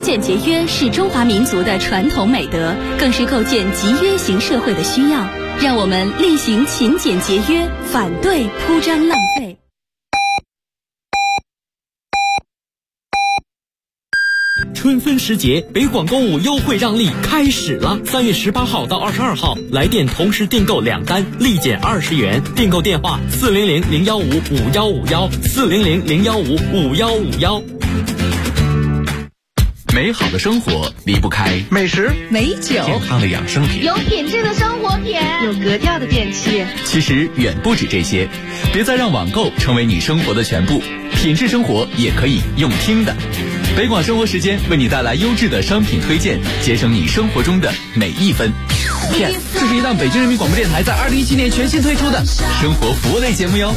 俭节约是中华民族的传统美德，更是构建集约型社会的需要。让我们厉行勤俭节约，反对铺张浪费。 春分时节，北广购物优惠让利开始了。3月18号到22号，来电同时订购2单，立减20元。订购电话400-015-5151，400-015-5151。 美好的生活离不开美食、 美酒、 健康的养生品、 有品质的生活品、 有格调的电器。 其实远不止这些，别再让网购成为你生活的全部，品质生活也可以用听的。北广生活时间为你带来优质的商品推荐，节省你生活中的每一分。 Yes， 这是一档北京人民广播电台在2017年全新推出的生活服务类节目哟。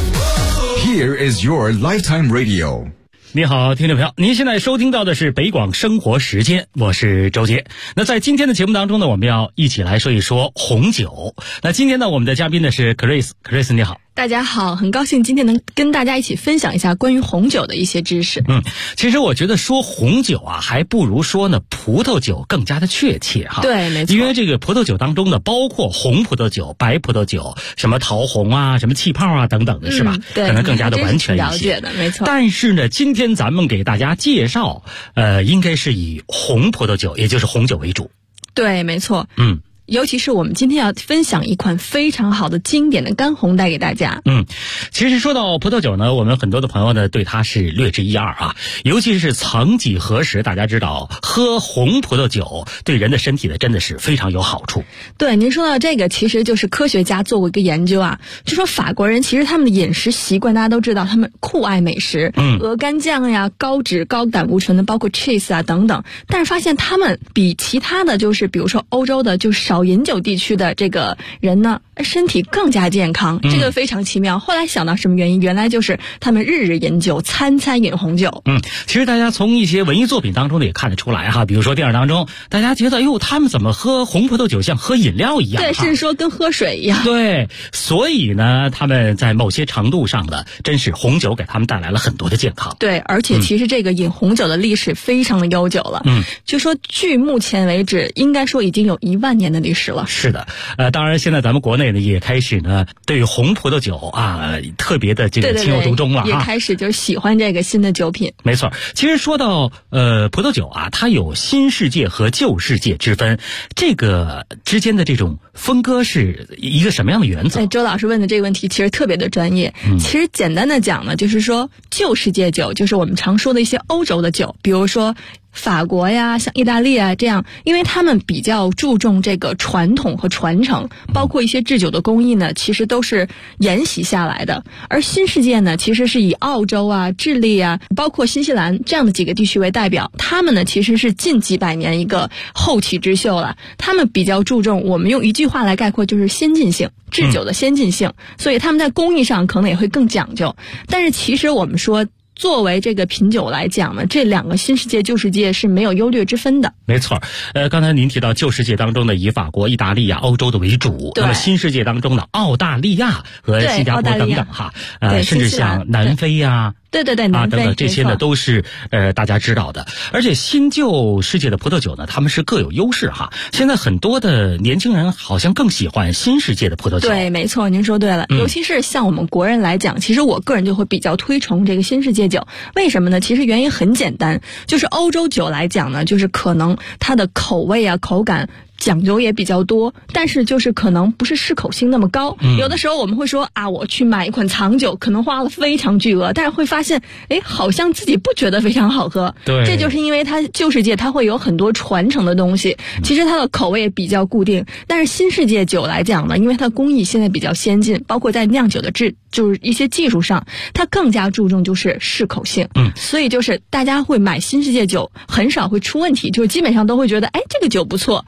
Here is your lifetime radio。 你好，听众朋友，您现在收听到的是北广生活时间，我是周杰。那在今天的节目当中呢，我们要一起来说一说红酒。那今天呢，我们的嘉宾呢是 Chris 你好。 大家好，很高兴今天能跟大家一起分享一下关于红酒的一些知识。 其实我觉得说红酒啊，还不如说呢葡萄酒更加的确切哈。 对，没错。 因为这个葡萄酒当中呢，包括红葡萄酒、白葡萄酒，什么桃红啊、什么气泡啊等等的，是吧？ 对， 可能更加的完全一些。 了解的，没错。 但是呢，今天咱们给大家介绍，应该是以红葡萄酒，也就是红酒为主。 对，没错。尤其是我们今天要分享一款非常好的经典的干红带给大家。 其实说到葡萄酒呢，我们很多的朋友呢对它是略知一二啊，尤其是曾几何时，大家知道喝红葡萄酒对人的身体呢真的是非常有好处。 对，您说到这个，其实就是科学家做过一个研究啊，就说法国人其实他们的饮食习惯大家都知道，他们酷爱美食，鹅肝酱呀、高脂高胆固醇的，包括 cheese 啊等等，但是发现他们比其他的就是比如说欧洲的就是少饮酒地区的这个人呢，身体更加健康，这个非常奇妙。后来想到什么原因？原来就是他们日日饮酒，餐餐饮红酒。 其实大家从一些文艺作品当中呢也看得出来哈，比如说电影当中，大家觉得他们怎么喝红葡萄酒像喝饮料一样？ 对，甚至说跟喝水一样。 对，所以呢，他们在某些程度上呢，真是红酒给他们带来了很多的健康。 对，而且其实这个饮红酒的历史非常的悠久了。就说距目前为止，应该说已经有1万年的历史了。 是的，当然现在咱们国内呢也开始呢对于红葡萄酒啊特别的这个情有独钟了， 也开始就是喜欢这个新的酒品。 没错，其实说到葡萄酒啊，它有新世界和旧世界之分，这个之间的这种分割是一个什么样的原则？ 周老师问的这个问题其实特别的专业。其实简单的讲呢，就是说旧世界酒就是我们常说的一些欧洲的酒，比如说法国呀，像意大利啊这样，因为他们比较注重这个传统和传承，包括一些制酒的工艺呢，其实都是沿袭下来的。而新世界呢，其实是以澳洲啊、智利啊，包括新西兰这样的几个地区为代表，他们呢其实是近几百年一个后起之秀了。他们比较注重，我们用一句话来概括，就是先进性，制酒的先进性，所以他们在工艺上可能也会更讲究。但是其实我们说，作为这个品酒来讲呢，这两个新世界旧世界是没有优劣之分的。 没错，刚才您提到旧世界当中的以法国、意大利啊、欧洲的为主，那么新世界当中的澳大利亚和新加坡等等哈，甚至像南非呀。 对，南非等等这些呢都是大家知道的。而且新旧世界的葡萄酒呢，他们是各有优势哈。现在很多的年轻人好像更喜欢新世界的葡萄酒。 对，没错，您说对了。尤其是像我们国人来讲，其实我个人就会比较推崇这个新世界酒。为什么呢？其实原因很简单，就是欧洲酒来讲呢，就是可能它的口味啊、口感讲究也比较多，但是就是可能不是适口性那么高。有的时候我们会说啊，我去买一款藏酒，可能花了非常巨额，但是会发现，好像自己不觉得非常好喝。 对， 这就是因为它旧世界它会有很多传承的东西，其实它的口味也比较固定。但是新世界酒来讲呢，因为它工艺现在比较先进，包括在酿酒的就是一些技术上，它更加注重就是适口性。所以就是大家会买新世界酒，很少会出问题，就是基本上都会觉得，这个酒不错。 没错，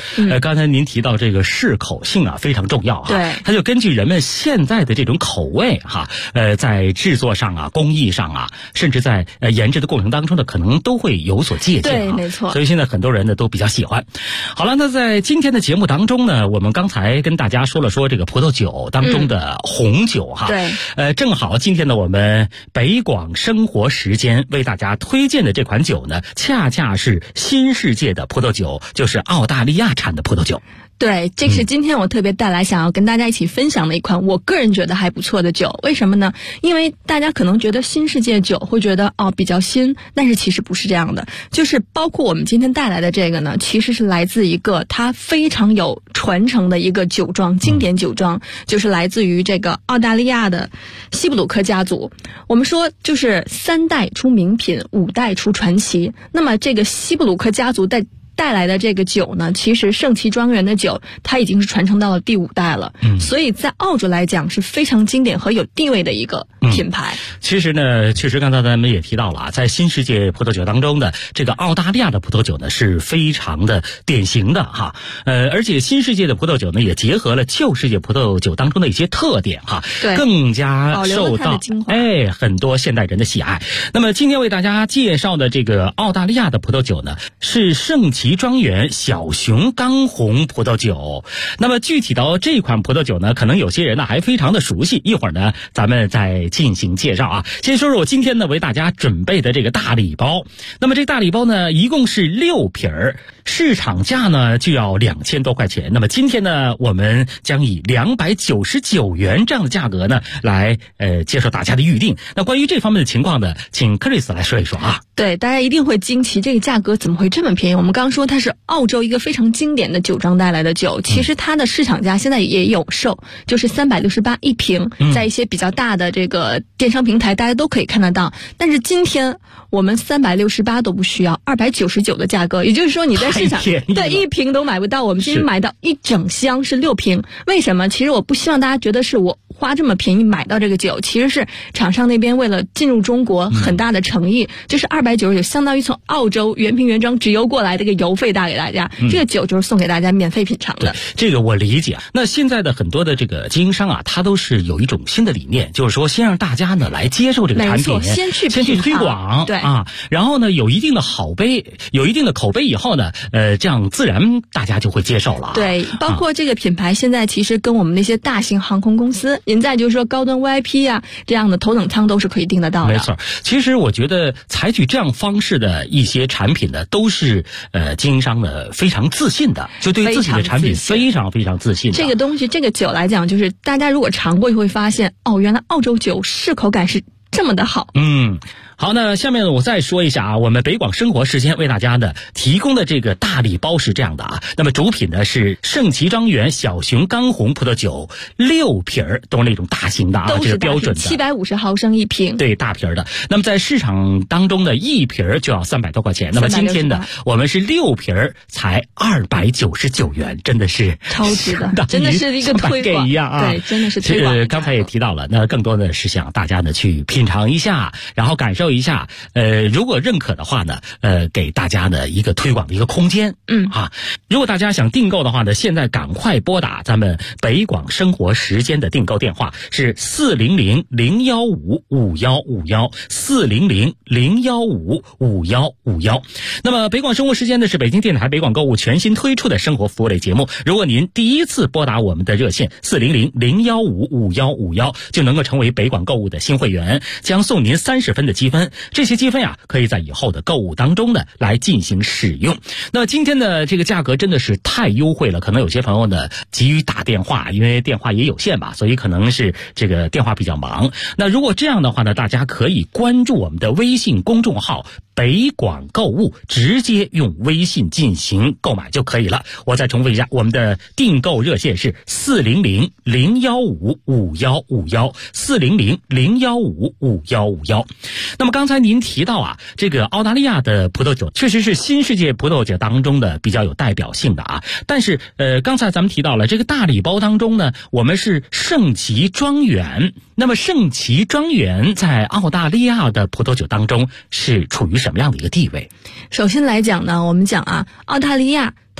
刚才您提到这个适口性啊非常重要哈， 对， 它就根据人们现在的这种口味哈，在制作上啊、工艺上啊，甚至在研制的过程当中呢，可能都会有所借鉴。 对，没错。 所以现在很多人呢都比较喜欢。好了，那在今天的节目当中呢，我们刚才跟大家说了说这个葡萄酒当中的红酒哈， 对， 正好今天呢我们北广生活时间为大家推荐的这款酒呢，恰恰是新世界的葡萄酒，就是澳大利亚产的葡萄酒。 对，这是今天我特别带来想要跟大家一起分享的一款我个人觉得还不错的酒。为什么呢？因为大家可能觉得新世界酒会觉得比较新，但是其实不是这样的。就是包括我们今天带来的这个呢，其实是来自一个它非常有传承的一个酒庄，经典酒庄，就是来自于这个澳大利亚的西布鲁克家族。我们说就是3代出名品，5代出传奇。那么这个西布鲁克家族带来的这个酒呢，其实圣奇庄园的酒它已经是传承到了第5代了，所以在澳洲来讲是非常经典和有地位的一个品牌。 其实呢，确实刚才咱们也提到了啊，在新世界葡萄酒当中的这个澳大利亚的葡萄酒呢是非常的典型的哈，而且新世界的葡萄酒呢也结合了旧世界葡萄酒当中的一些特点哈， 对， 更加受到很多现代人的喜爱。那么今天为大家介绍的这个澳大利亚的葡萄酒呢，是圣奇庄园小熊刚红葡萄酒。那么具体到这款葡萄酒呢，可能有些人呢还非常的熟悉，一会儿呢咱们再进行介绍啊。先说说我今天呢为大家准备的这个大礼包。那么这大礼包呢一共是6瓶儿，市场价呢就要2000多块钱。那么今天呢我们将以299元这样的价格呢来接受大家的预定。那关于这方面的情况呢，请克里斯来说一说啊。 对，大家一定会惊奇，这个价格怎么会这么便宜？我们刚说它是澳洲一个非常经典的酒庄带来的酒，其实它的市场价现在也有售，就是368一瓶，在一些比较大的这个电商平台大家都可以看得到。但是今天我们368都不需要，299的价格，也就是说你在市场对一瓶都买不到，我们今天买到一整箱是6瓶。为什么？其实我不希望大家觉得是我花这么便宜买到这个酒，其实是厂商那边为了进入中国很大的诚意，就是299相当于从澳洲原瓶原装直邮过来这个邮费打给大家，这个酒就是送给大家免费品尝的。 这个我理解。那现在的很多的这个经营商啊，他都是有一种新的理念，就是说先让大家呢来接受这个产品， 先去推广， 对啊，然后呢有一定的口碑以后呢，这样自然大家就会接受了。 对，包括这个品牌现在其实跟我们那些大型航空公司，您在就是说高端 VIP 啊这样的头等舱都是可以订得到的。 没错，其实我觉得采取这样方式的一些产品呢，都是经营商呢非常自信的，就对自己的产品非常非常自信的。 这个东西，这个酒来讲，就是大家如果尝过，就会发现原来澳洲酒适口感是这么的好。 好，那下面我再说一下啊，我们北广生活时间为大家呢提供的这个大礼包是这样的啊。那么主品呢是圣奇庄园小熊刚红葡萄酒6瓶儿，都是那种大型的啊，这是标准的 750毫升一瓶， 对，大瓶的。那么在市场当中呢，一瓶儿就要300多块钱。那么今天呢，我们是6瓶儿才299元，真的是超值的，真的是一个推广一样啊。 对，真的是推广。 刚才也提到了，那更多的是想大家呢去品尝一下，然后感受一下，如果认可的话呢，给大家呢一个推广的一个空间。如果大家想订购的话呢，现在赶快拨打咱们北广生活时间的订购电话是400-015-5151，400-015-5151。那么北广生活时间呢是北京电台北广购物全新推出的生活服务类节目。如果您第一次拨打我们的热线400-015-5151，就能够成为北广购物的新会员，将送您30分的积分。这些积分啊，可以在以后的购物当中呢来进行使用。那今天的这个价格真的是太优惠了，可能有些朋友呢急于打电话，因为电话也有限吧，所以可能是这个电话比较忙。那如果这样的话呢，大家可以关注我们的微信公众号北广购物，直接用微信进行购买就可以了。我再重复一下，我们的订购热线是400-015-5151，400-015-5151。那么刚才您提到啊，这个澳大利亚的葡萄酒确实是新世界葡萄酒当中的比较有代表性的啊。但是刚才咱们提到了这个大礼包当中呢，我们是圣奇庄园。那么圣奇庄园在澳大利亚的葡萄酒当中是处于什么样的一个地位？ 首先来讲呢，我们讲啊，澳大利亚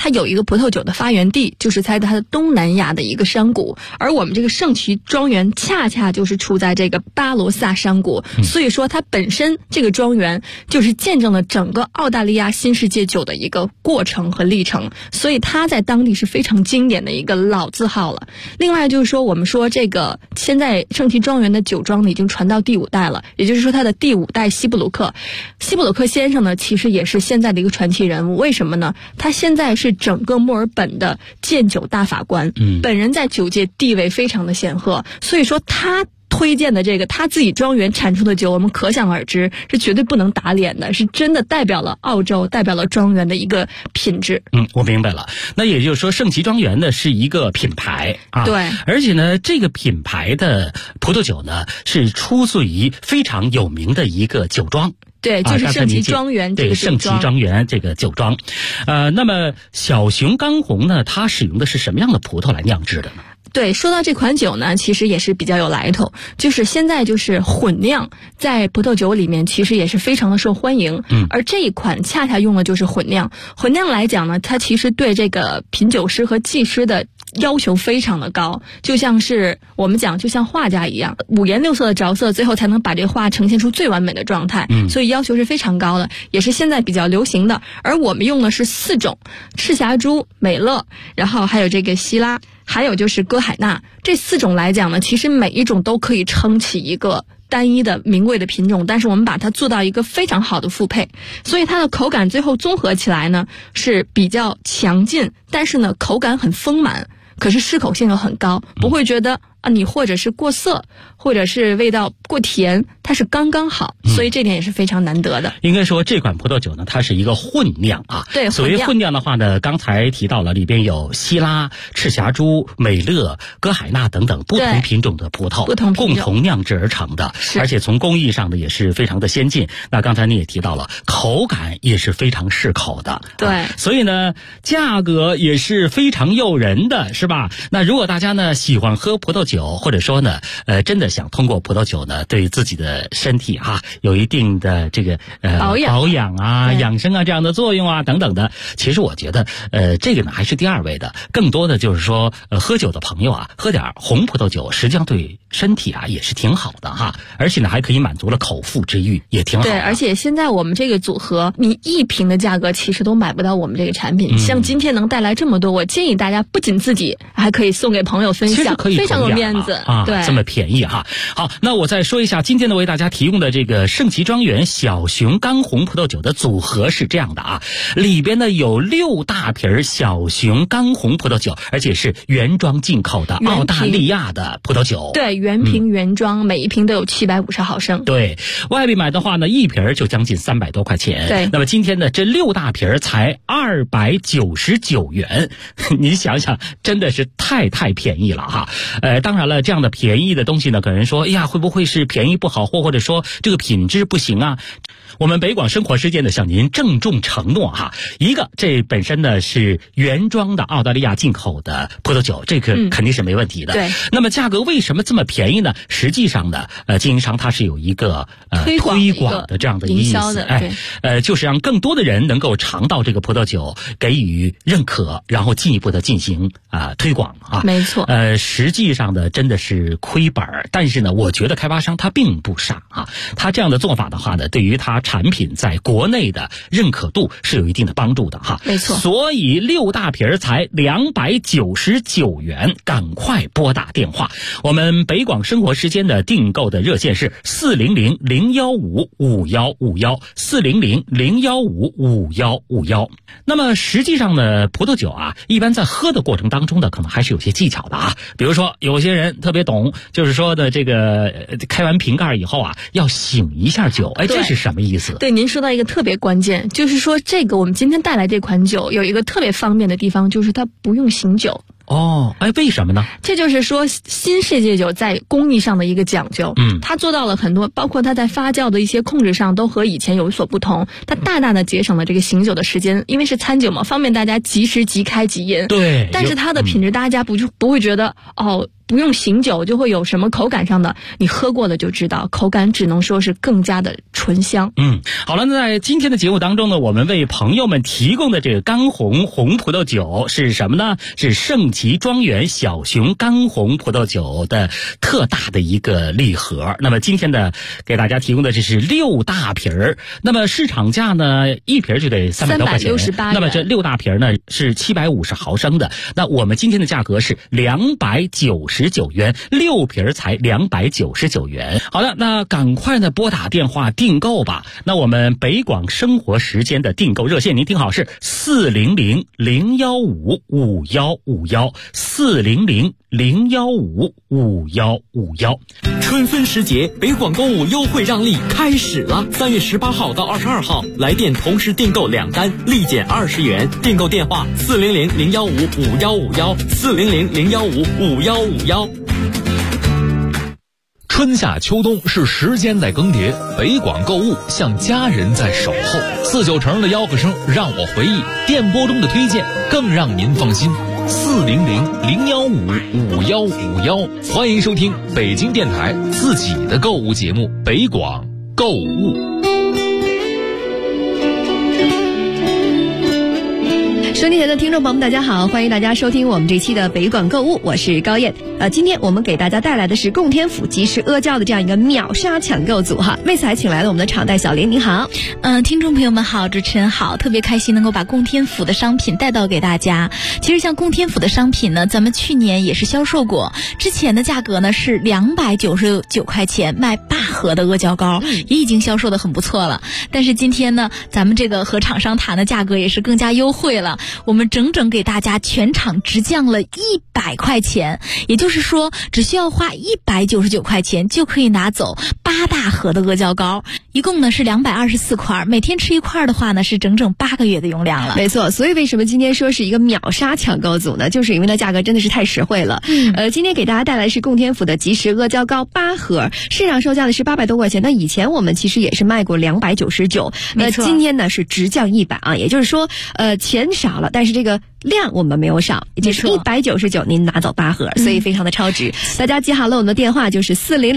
它有一个葡萄酒的发源地，就是在它的东南亚的一个山谷，而我们这个圣奇庄园恰恰就是处在这个巴罗萨山谷，所以说它本身这个庄园就是见证了整个澳大利亚新世界酒的一个过程和历程，所以它在当地是非常经典的一个老字号了。另外就是说，我们说这个现在圣奇庄园的酒庄呢已经传到第5代了，也就是说它的第5代西布鲁克先生呢，其实也是现在的一个传奇人物。为什么呢？他现在是整个墨尔本的鉴酒大法官，本人在酒界地位非常的显赫，所以说他推荐的这个他自己庄园产出的酒，我们可想而知是绝对不能打脸的，是真的代表了澳洲，代表了庄园的一个品质。 我明白了。那也就是说，圣奇庄园呢是一个品牌啊， 对， 而且呢，这个品牌的葡萄酒呢是出自于非常有名的一个酒庄。 对，就是圣奇庄园这个酒庄。 对，圣奇庄园这个酒庄。那么小熊刚红呢，它使用的是什么样的葡萄来酿制的呢？ 对，说到这款酒呢，其实也是比较有来头，就是现在就是混酿在葡萄酒里面其实也是非常的受欢迎，而这一款恰恰用的就是混酿。混酿来讲呢，它其实对这个品酒师和技师的要求非常的高，就像是我们讲就像画家一样，五颜六色的着色，最后才能把这画呈现出最完美的状态，所以要求是非常高的，也是现在比较流行的。而我们用的是4种，赤霞珠、美乐，然后还有这个希拉，还有就是歌海纳。这4种来讲呢，其实每一种都可以撑起一个单一的名贵的品种，但是我们把它做到一个非常好的复配，所以它的口感最后综合起来呢是比较强劲，但是呢口感很丰满，可是适口性又很高，不会觉得你或者是过涩，或者是味道过甜，它是刚刚好，所以这点也是非常难得的。 应该说这款葡萄酒呢，它是一个混酿啊。 对， 所谓混酿的话呢，刚才提到了里边有希拉、赤霞珠、美乐、歌海纳等等不同品种的葡萄，共同酿制而成的，而且从工艺上呢也是非常的先进。那刚才你也提到了，口感也是非常适口的。 对， 所以呢，价格也是非常诱人的，是吧？那如果大家呢喜欢喝葡萄酒，或者说呢，真的想通过葡萄酒呢，对自己的身体有一定的这个保养啊、养生啊这样的作用啊等等的，其实我觉得这个呢还是第2位的，更多的就是说喝酒的朋友啊，喝点红葡萄酒，实际上对身体啊也是挺好的哈，而且呢还可以满足了口腹之欲，也挺好的。 对，而且现在我们这个组合，你1瓶的价格其实都买不到我们这个产品，像今天能带来这么多，我建议大家不仅自己还可以送给朋友分享，非常有面子啊， 对， 这么便宜哈。好，那我再说一下今天呢为大家提供的这个圣奇庄园小熊刚红葡萄酒的组合是这样的啊，里边呢有6大瓶小熊刚红葡萄酒，而且是原装进口的澳大利亚的葡萄酒。 对，原瓶原装，每一瓶都有750毫升。 对，外面买的话呢，一瓶就将近300多块钱。 对， 那么今天呢，这6大瓶才299元，你想想，真的是太便宜了哈。当然了，这样的便宜的东西呢，可能说，哎呀，会不会是便宜不好货，或者说这个品质不行啊？我们北广生活时间呢向您郑重承诺哈，一个这本身呢是原装的澳大利亚进口的葡萄酒，这个肯定是没问题的。 对。 那么价格为什么这么便宜呢？实际上呢，经营商它是有一个推广的这样的意思，就是让更多的人能够尝到这个葡萄酒，给予认可，然后进一步的进行推广啊。 没错。 实际上呢真的是亏本，但是呢，我觉得开发商他并不傻啊，他这样的做法的话呢，对于他产品在国内的认可度是有一定的帮助的哈。 没错。 所以6大瓶才299元，赶快拨打电话。我们北广生活时间的订购的热线是400-015-5151，400-015-5151。那么实际上呢，葡萄酒啊，一般在喝的过程当中呢，可能还是有些技巧的啊。比如说有些人特别懂，就是说的这个开完瓶盖以后啊，要醒一下酒。这是什么意思？ 对，您说到一个特别关键，就是说这个我们今天带来这款酒有一个特别方便的地方，就是它不用醒酒。 为什么呢？ 这就是说新世界酒在工艺上的一个讲究，它做到了很多，包括它在发酵的一些控制上都和以前有所不同，它大大的节省了这个醒酒的时间，因为是餐酒嘛，方便大家即时即开即饮。 对， 但是它的品质大家不会觉得不用醒酒就会有什么口感上的，你喝过了就知道，口感只能说是更加的醇香。 好了，那在今天的节目当中呢，我们为朋友们提供的这个干红红葡萄酒是什么呢？是盛奇庄园小熊干红葡萄酒的特大的一个礼盒。那么今天的给大家提供的这是6大瓶儿，那么市场价呢一瓶就得300多块钱 368元。 那么这6大瓶呢是750毫升的，那我们今天的价格是299元，6瓶才299元。好的，那赶快呢拨打电话订购吧。那我们北广生活时间的订购热线您听好是400-015-5151，400-015-5151。 春分时节，北广购物优惠让利开始了。3月18号到22号，来电同时订购2单，立减20元。订购电话400-015-5151，400-015-5151。 春夏秋冬是时间在更迭，北广购物像家人在守候。49成的吆喝声让我回忆，电波中的推荐更让您放心。400-015-5151，欢迎收听北京电台自己的购物节目《北广购物》。 收听前的听众朋友们，大家好，欢迎大家收听我们这期的北广购物，我是高燕。今天我们给大家带来的是供天府即时阿胶的这样一个秒杀抢购组哈，为此还请来了我们的场代小林，您好。 听众朋友们好，主持人好，特别开心能够把供天府的商品带到给大家。其实像供天府的商品呢，咱们去年也是销售过，之前的价格呢是299块钱卖8盒的阿胶膏，也已经销售的很不错了。但是今天呢，咱们这个和厂商谈的价格也是更加优惠了，我们整整给大家全场直降了100块钱，也就是说只需要花199块钱就可以拿走8大盒的阿胶膏，一共呢是224块，每天吃1块的话呢是整整8个月的用量了。 没错，所以为什么今天说是一个秒杀抢购组呢？就是因为它价格真的是太实惠了。今天给大家带来是供天府的即时阿胶膏8盒，市场售价的是800多块钱，那以前我们其实也是卖过299，今天呢是直降100啊，也就是说钱少了，但是这个量我们没有少，也就是199您拿走8盒，所以非常的超值。大家记好了我们的电话就是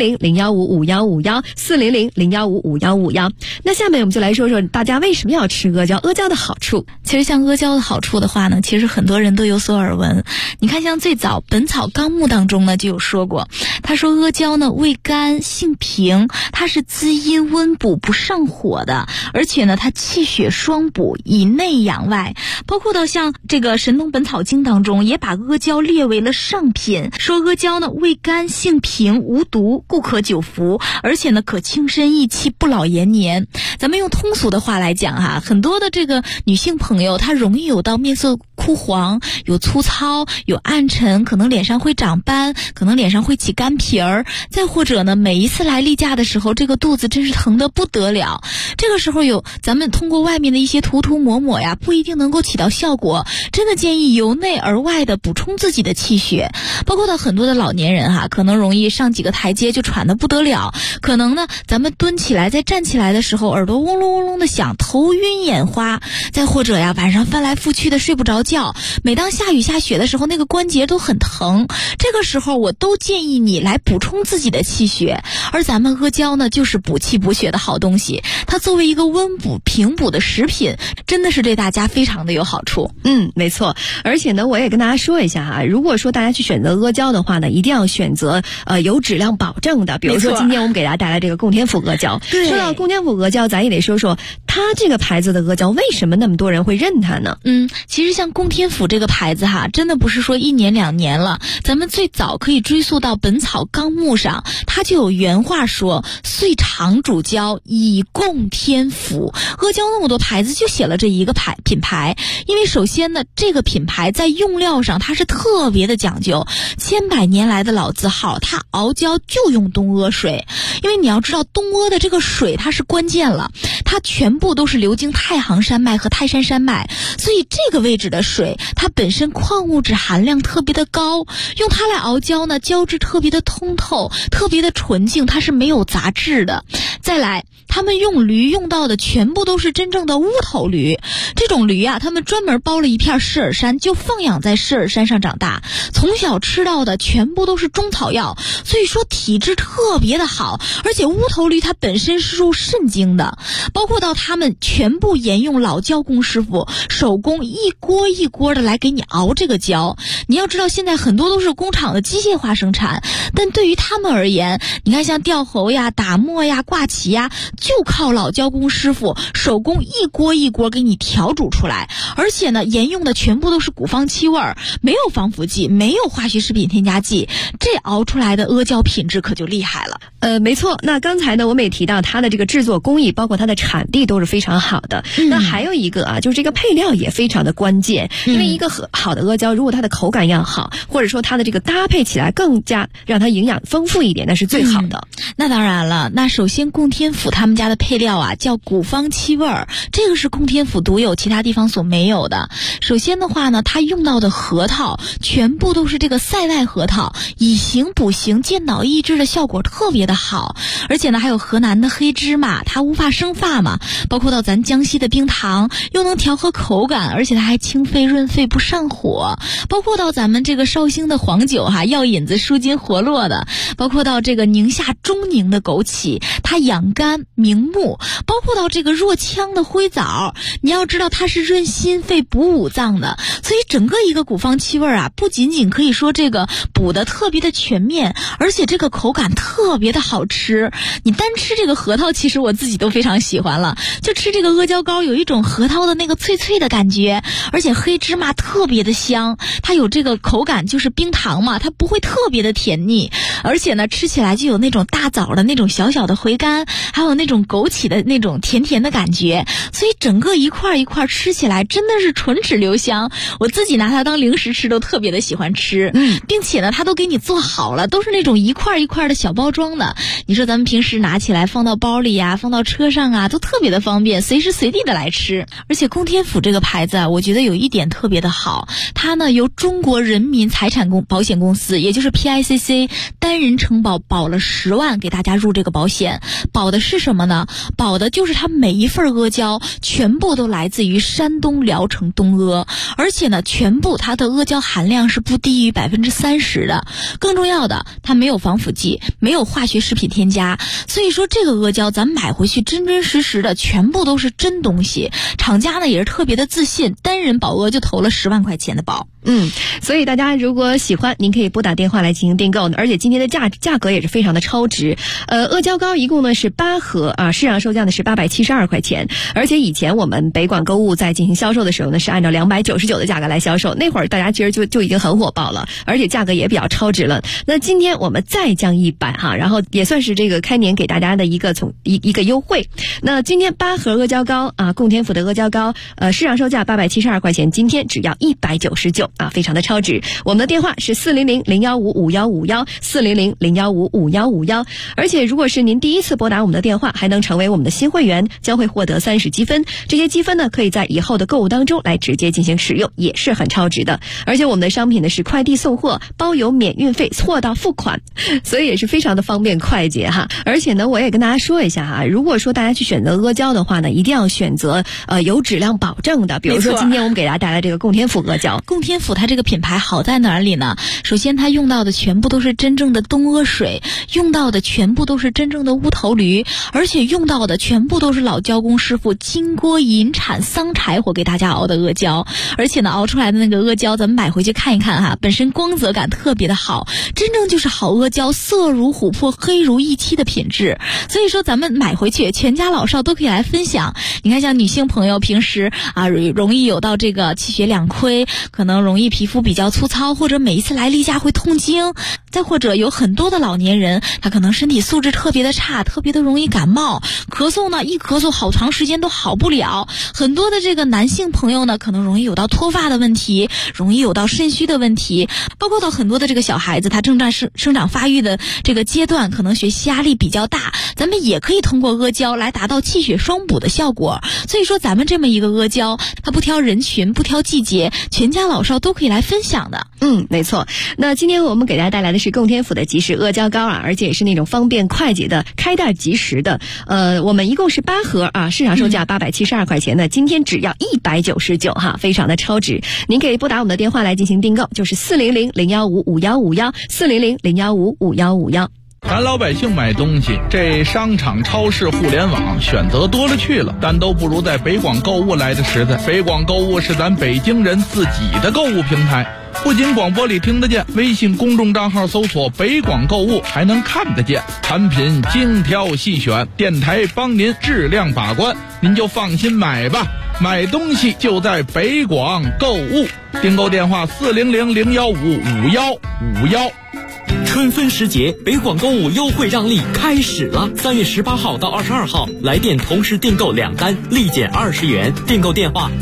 400-015-5151，400-015-5151。那下面我们就来说说大家为什么要吃阿胶，阿胶的好处。 其实像阿胶的好处的话呢，其实很多人都有所耳闻。你看像最早《本草纲目》当中呢就有说过，他说阿胶呢味甘性平，它是滋阴温补不上火的，而且呢它气血双补，以内养外。包括到像这个《神农本草经》当中也把阿胶列为了上品，说阿胶呢味甘性平无毒，故可久服，而且呢可轻身益气，不老延年。咱们用通俗的话来讲哈，很多的这个女性朋友她容易有到面色枯黄，有粗糙，有暗沉，可能脸上会长斑，可能脸上会起干皮儿，再或者呢每一次来例假的时候这个肚子真是疼得不得了，这个时候咱们通过外面的一些涂抹抹呀不一定能够起到效果，真的建议由内而外的补充自己的气血。包括到很多的老年人可能容易上几个台阶就喘得不得了，可能呢咱们蹲起来再站起来的时候耳朵嗡隆嗡隆的响，头晕眼花，再或者晚上翻来覆去的睡不着觉，每当下雨下雪的时候那个关节都很疼，这个时候我都建议你来补充自己的气血。而咱们阿胶呢就是补气补血的好东西，它作为一个温补平补的食品，真的是对大家非常的有好处。 没错，而且呢我也跟大家说一下如果说大家去选择阿胶的话呢，一定要选择有质量保证的，比如说今天我们给大家带来这个供天府阿胶。说到供天府阿胶，咱也得说说它这个牌子的阿胶为什么那么多人会认它呢？ 其实像供天府这个牌子真的不是说1年2年了，咱们最早可以追溯到《本草纲目》上，它就有原话说岁长主胶以供天府。阿胶那么多牌子就写了这一个品牌，因为首先呢这个品牌在用料上它是特别的讲究，千百年来的老字号，它熬胶就用东阿水。因为你要知道东阿的这个水它是关键了，它全部都是流经太行山脉和泰山山脉，所以这个位置的水它本身矿物质含量特别的高，用它来熬胶呢，胶质特别的通透，特别的纯净，它是没有杂质的。再来他们用驴用到的全部都是真正的乌头驴。这种驴啊，他们专门包了一片狮耳山，就放养在狮耳山上长大，从小吃到的全部都是中草药，所以说体质特别的好。而且乌头驴它本身是入肾经的，包括到他们全部沿用老胶工师傅手工一锅一锅的来给你熬这个胶。你要知道现在很多都是工厂的机械化生产，但对于他们而言，你看像吊喉呀、打磨呀、挂旗呀，就靠老胶工师傅手工一锅一锅给你调煮出来。而且呢，沿用的全部都是古方七味儿，没有防腐剂，没有化学食品添加剂，这熬出来的阿胶品质可就厉害了。 没错。那刚才呢，我们也提到它的这个制作工艺，包括它的产地都是非常好的。那还有一个啊，就是这个配料也非常的关键，因为一个好的阿胶，如果它的口感要好，或者说它的这个搭配起来更加让它营养丰富一点，那是最好的。 那当然了，那首先供天府他们家的配料啊，叫古方七味儿，这个是供天府独有，其他地方所没有的。首先的话呢，它用到的核桃全部都是这个塞外核桃，以形补形，健脑益智的效果特别的好。而且呢，还有河南的黑芝麻，它无法生发嘛，包括到咱江西的冰糖，又能调和口感，而且它还清肺润肺不上火。包括到咱们这个绍兴的黄酒哈，药引子舒筋活络的，包括到这个宁夏中宁的枸杞，它养肝明目，包括到这个若羌的灰枣，你要知道它是润心肺补五脏的。所以整个一个古方七味啊，不仅仅可以说这个补的特别的全面，而且这个口感特别的好吃。你单吃这个核桃，其实我自己都非常喜欢了，就吃这个阿胶糕有一种核桃的那个脆脆的感觉，而且黑芝麻特别的香，它有这个口感就是冰糖嘛，它不会特别的甜腻，而且呢吃起来就有那种大枣的那种小小的回甘，还有那种枸杞的那种甜甜的感觉，所以整个一块一块吃起来真的是唇齿留香。我自己拿它当零食吃都特别的喜欢吃，并且呢它都给你做好了，都是那种一块一块的小包装的。你说咱们平时拿起来放到包里呀，放到车上啊，都特别的方便，随时随地的来吃。而且供天府这个牌子啊，我觉得有一点特别的好，它呢由中国人民财产保险公司，也就是 PICC 单人承保，保了10万给大家入这个保险。保的是什么呢？保的就是它每一份阿胶全部都来自于山东聊城东阿，而且呢全部它的阿胶含量是不低于30%的。更重要的，它没有防腐剂，没有化学食品添加，所以说这个阿胶咱买回去真真实实的全部都是真东西。厂家呢也是特别的自信，单人保额就投了10万块钱的保。 所以大家如果喜欢，您可以拨打电话来进行订购的，而且今天的价格也是非常的超值。阿胶糕一共呢是8盒啊，市场售价呢是872块钱，而且以前我们北广购物在进行销售的时候呢是按照299的价格来销售，那会儿大家其实就已经很火爆了，而且价格也比较超值了。那今天我们再降100哈，然后也算是这个开年给大家的一个优惠。那今天8盒阿胶糕啊，供天府的阿胶糕，市场售价872块钱，今天只要199啊，非常的超值。我们的电话是400-015-5151 400-015-5151，而且如果是您第一次拨打我们的电话，还能成为我们的新会员，将会获得30积分。这些积分呢，可以在以后的购物当中来直接进行使用，也是很超值的。而且我们的商品呢是快递送货，包邮免运费，货到付款，所以也是非常的方便快捷哈。而且呢，我也跟大家说一下哈，如果说大家去选择阿胶的话呢，一定要选择有质量保证的，比如说今天我们给大家带来这个供天府阿胶。 供天府它这个品牌好在哪里呢？首先它用到的全部都是真正的东阿水，用到的全部都是真正的乌头驴，而且用到的全部都是老胶工师傅金锅银铲桑柴火给大家熬的阿胶。而且呢，熬出来的那个阿胶咱们买回去看一看哈，本身光泽感特别的好，真正就是好阿胶，色如琥珀，黑如一漆的品质。所以说咱们买回去全家老少都可以来分享。你看像女性朋友平时啊容易有到这个气血两亏，可能容易皮肤比较粗糙，或者每一次来例假会痛经，再或者有很多的老年人他可能身体素质特别的差，特别的容易感冒，咳嗽呢一咳嗽好长时间都好不了。很多的这个男性朋友呢可能容易有到脱发的问题，容易有到肾虚的问题，包括到很多的这个小孩子他正在生长发育的这个阶段，可能学习压力比较大，咱们也可以通过阿胶来达到气血双补的效果。所以说咱们这么一个阿胶，它不挑人群，不挑季节，全家老少都可以来分享的。 没错。那今天我们给大家带来的是供天府的即食阿胶糕啊，而且也是那种方便快捷的开袋即食的的。我们一共是8盒啊，市场售价872块钱的，今天只要199哈，非常的超值。您可以拨打我们的电话来进行订购，就是400-015-5151，400-015-5151。 咱老百姓买东西，这商场、超市、互联网选择多了去了，但都不如在北广购物来的实在。北广购物是咱北京人自己的购物平台，不仅广播里听得见，微信公众账号搜索北广购物还能看得见，产品精挑细选，电台帮您质量把关，您就放心买吧。买东西就在北广购物，订购电话400-015-5151。 春分时节，北广购物优惠让利开始了。3月18号到22号，来电同时订购2单，立减20元。订购电话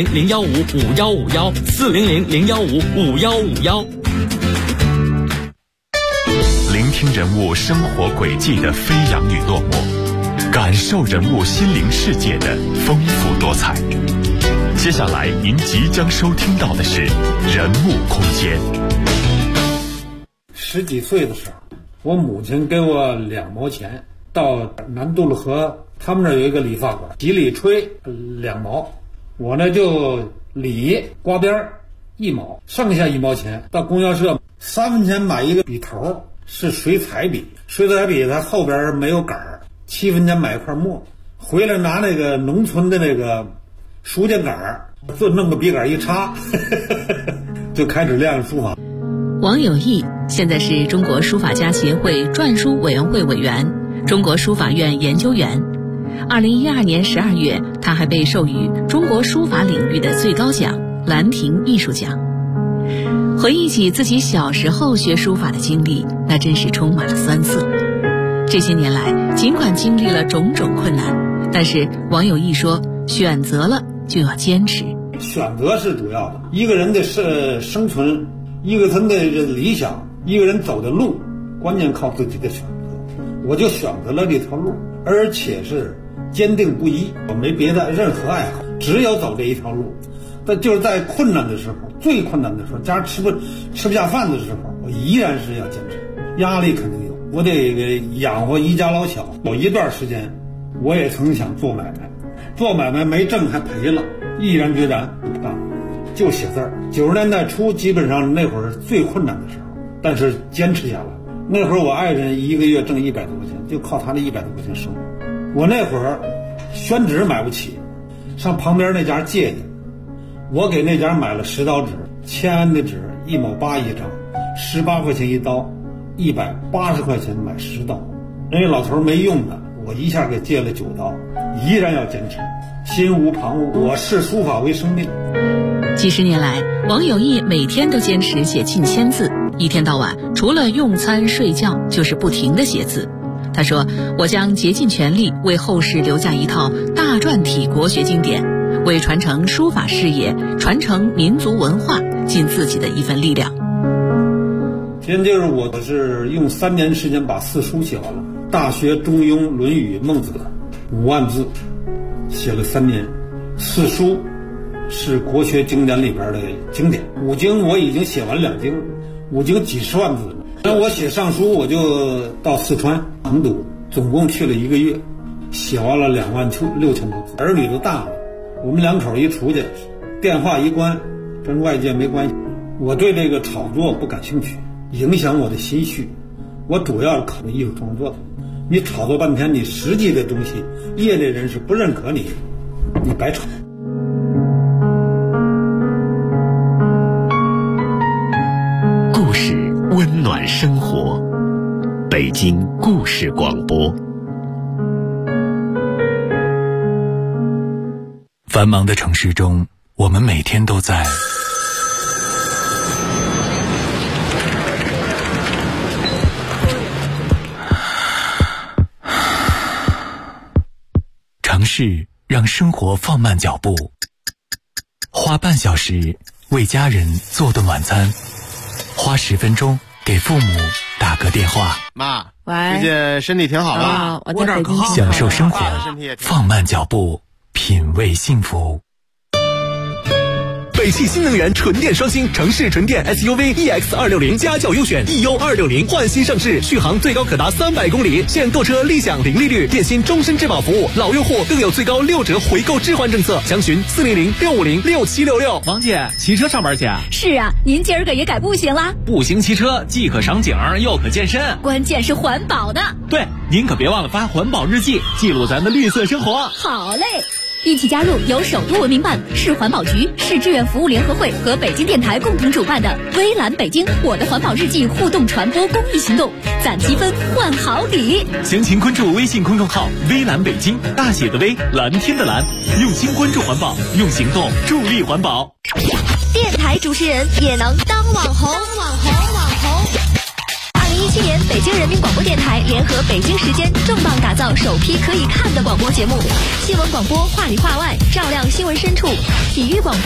400-015-5151，400-015-5151。 聆听人物生活轨迹的飞扬与落寞，感受人物心灵世界的丰富多彩。接下来您即将收听到的是人物空间。 10几岁的时候，我母亲给我2毛钱，到南渡了河，他们那有一个理发馆，洗理吹2毛，我呢就理刮边1毛，剩下1毛钱到供销社3分钱买一个笔头，是水彩笔，水彩笔它后边没有杆儿，7分钱买一块墨，回来拿那个农村的那个书架杆儿，就弄个笔杆一插就开始练书法。 王有义现在是中国书法家协会篆书委员会委员、中国书法院研究员。2012年12月，他还被授予中国书法领域的最高奖兰亭艺术奖。回忆起自己小时候学书法的经历，那真是充满了酸涩。这些年来，尽管经历了种种困难，但是王有义说，选择了就要坚持。 选择是主要的，一个人的生存，一个人的理想，一个人走的路，关键靠自己的选择。我就选择了这条路，而且是坚定不移，我没别的任何爱好，只有走这一条路。但就是在困难的时候，最困难的时候，家吃不下饭的时候，我依然是要坚持。压力肯定有，我得养活一家老小。有一段时间，我也曾想做买卖，做买卖没挣还赔了，毅然决然不干，就写字儿。90年代初，基本上那会儿最困难的时候，但是坚持下来。那会儿我爱人一个月挣100多块钱，就靠他那100多块钱生活。我那会儿宣纸买不起，上旁边那家借去。我给那家买了10刀纸，签安的纸1毛8一张，18块钱一刀，180块钱买10刀。人家老头没用的，我一下给借了9刀，依然要坚持，心无旁骛。我视书法为生命。 几十年来，王有义每天都坚持写近1000字，一天到晚除了用餐睡觉，就是不停地写字。他说：“我将竭尽全力为后世留下一套大篆体国学经典，为传承书法事业、传承民族文化尽自己的一份力量。” 今天就是我是用3年时间把4书写完了，《大学》《中庸》《论语》《孟子》5万字，写了3年。4书是国学经典里边的经典，5经我已经写完2经，5经几十万字。那我写上书，我就到四川成都，总共去了1个月，写完了26000多字。儿女都大了，我们2口一出去，电话一关，跟外界没关系。我对这个炒作不感兴趣，影响我的心绪。我主要是考虑艺术创作的。你炒作半天，你实际的东西，业内人士不认可你，你白炒。 故事温暖生活，北京故事广播。 繁忙的城市中，我们每天都在城市让生活放慢脚步，花半小时为家人做顿晚餐，花10分钟给父母打个电话。 妈， 喂， 最近身体挺好吧？ 我在北京。 享受生活，放慢脚步，品味幸福。 北北汽新能源纯电双星城市纯电 SUV EX260家轿优选 EU260换新上市，续航最高可达300公里，现购车立享零利率，电信终身质保服务，老用户更有最高6折回购置换政策，详询400-650-6766。 王姐，骑车上班去啊？ 是啊，您今儿个也改步行啦？ 步行骑车既可赏景又可健身， 关键是环保的。 对，您可别忘了发环保日记，记录咱的绿色生活。 好嘞，一起加入由首都文明办、市环保局、市志愿服务联合会和北京电台共同主办的微蓝北京我的环保日记互动传播公益行动，攒积分换好礼。 详情关注微信公众号微蓝北京，大写的微，蓝天的蓝，用心关注环保，用行动助力环保。 电台主持人也能当网红。2017年，北京人民广播电台联合北京时间重磅打造首批可以看的广播节目，新闻广播话里话外，照亮新闻深处，体育广播